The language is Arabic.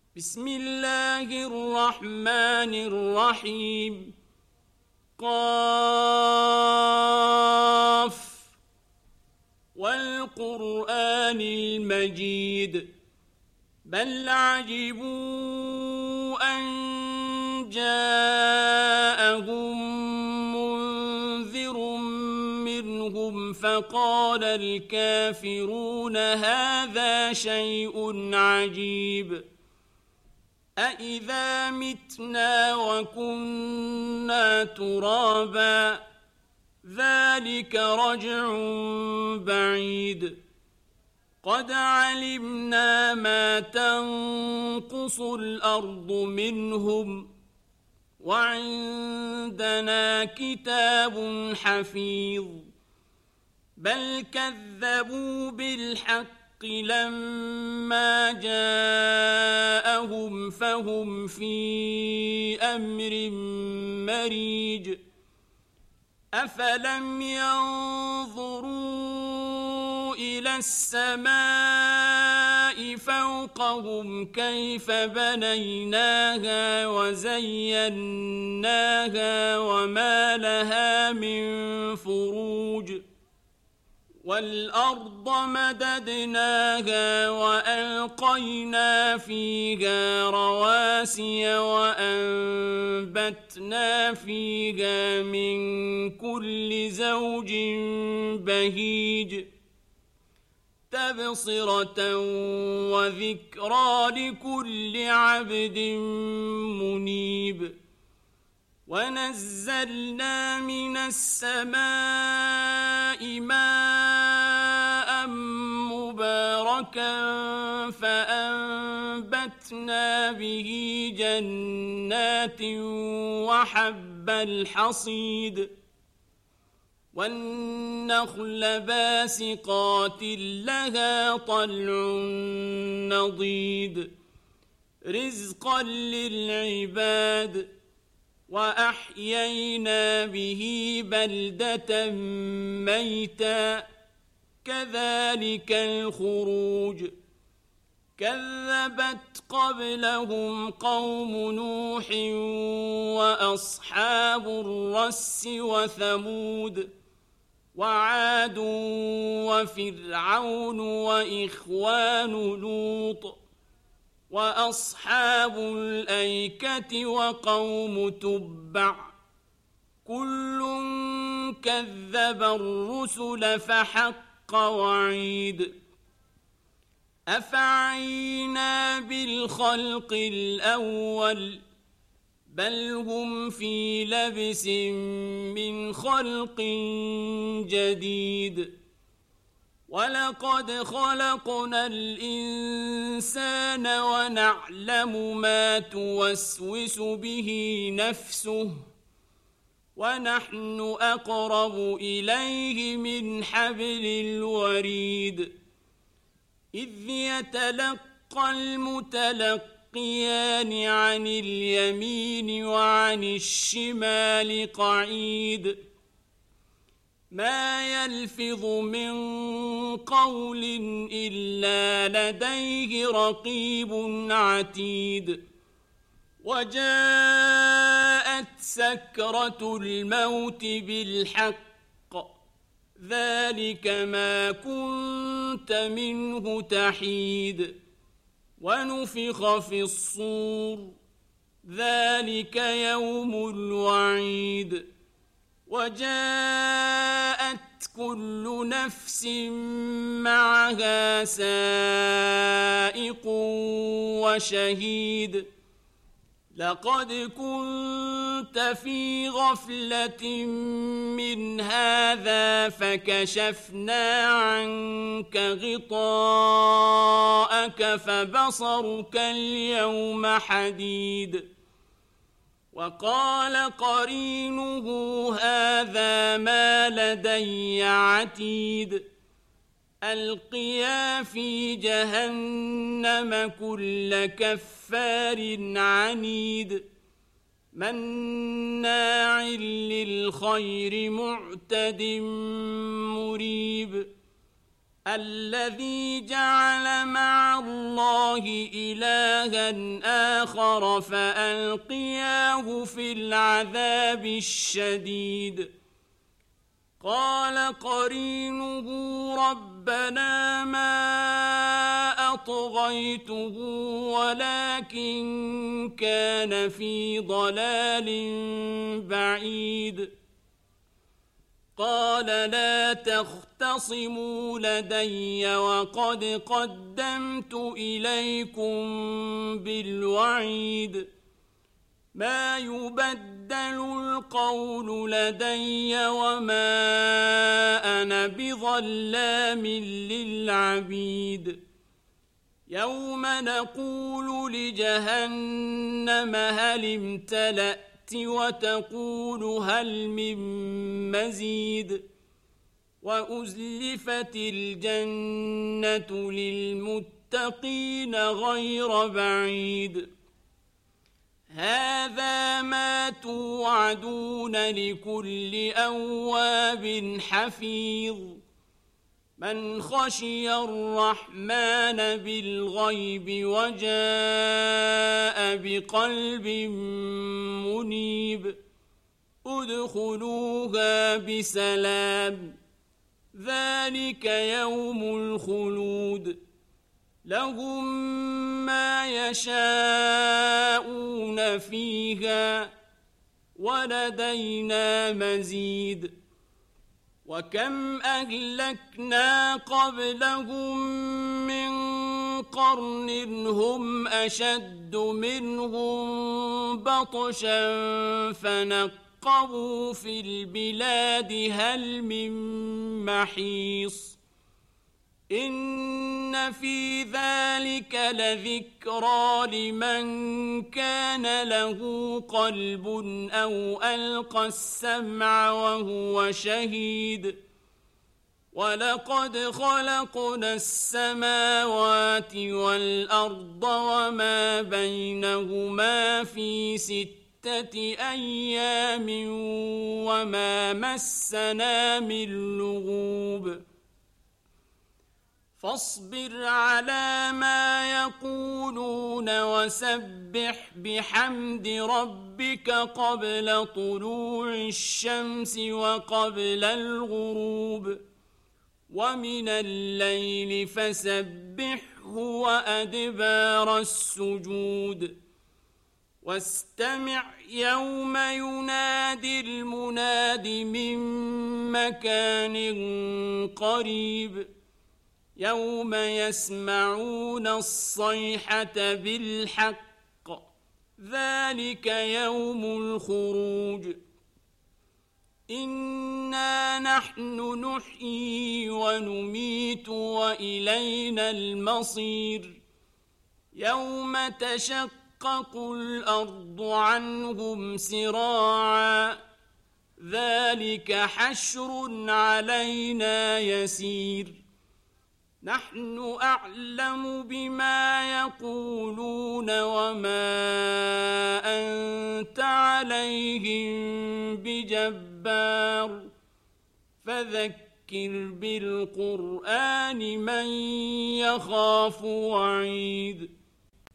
بسم الله الرحمن الرحيم. قاف والقرآن المجيد بل عجبوا أن جاءهم منذر منهم فقال الكافرون هذا شيء عجيب أإذا متنا وكنا ترابا ذلك رجع بعيد قد علمنا ما تنقص الأرض منهم وعندنا كتاب حفيظ بل كذبوا بالحق لما جاءهم فهم في أمر مريج أفلم ينظروا إلى السماء فوقهم كيف بنيناها وزيناها وما لها من فروج والأرض مددناها وألقينا فيها رواسي وأنبتنا فيها من كل زوج بهيج تبصرة وذكرى لكل عبد منيب ونزلنا من السماء ماء مباركا فأنبتنا به جنات وحب الحصيد والنخل باسقات لها طلع نضيد رزقا للعباد وأحيينا به بلدة ميتا كذلك الخروج كذبت قبلهم قوم نوح وأصحاب الرس وثمود وعاد وفرعون وإخوان لوط وأصحاب الأيكة وقوم تبع كل كذب الرسل فحق وعيد أفعينا بالخلق الأول بل هم في لبس من خلق جديد ولقد خلقنا الإنسان ونعلم ما توسوس به نفسه ونحن أقرب إليه من حبل الوريد إذ يتلقى المتلقيان عن اليمين وعن الشمال قعيد ما يلفظ من قول إلا لديه رقيب عتيد وجاءت سكرة الموت بالحق ذلك ما كنت منه تحيد ونفخ في الصور ذلك يوم الوعيد وجاءت كل نفس معها سائق وشهيد لقد كنت في غفلة من هذا فكشفنا عنك غطاءك فبصرك اليوم حديد وقال قرينه هذا ما لدي عتيد ألقيا في جهنم كل كفار عنيد مناع للخير معتد مريب الذي جعل مع الله إلها آخر فألقياه في العذاب الشديد قال قرينه ربنا ما أطغيته ولكن كان في ضلال بعيد قال لا تختصموا لدي وقد قدمت إليكم بالوعيد ما يبدل القول لدي وما أنا بظلام للعبيد يوم نقول لجهنم هل امتلأت وتقول هل من مزيد وأزلفت الجنة للمتقين غير بعيد هذا ما توعدون لكل أواب حفيظ من خشي الرحمن بالغيب وجاء بقلب منيب ادخلوها بسلام ذلك يوم الخلود لهم ما يشاءون فيها ولدينا مزيد وكم أهلكنا قبلهم من قرن هم أشد منهم بطشا فنقبوا في البلاد هل من محيص إن في ذلك لذكرى لمن كان له قلب أو ألقى السمع وهو شهيد ولقد خلقنا السماوات والأرض وما بينهما في 6 أيام وما مسنا من لغوب فاصبر على ما يقولون وسبح بحمد ربك قبل طلوع الشمس وقبل الغروب ومن الليل فسبحه وأدبار السجود واستمع يوم ينادي المناد من مكان قريب يوم يسمعون الصيحة بالحق ذلك يوم الخروج إنا نحن نحيي ونميت وإلينا المصير يوم تشقق الأرض عنهم سراعا ذلك حشر علينا يسير نحن أعلم بما يقولون وما أنت عليهم بجبار فذكر بالقرآن من يخاف وعيد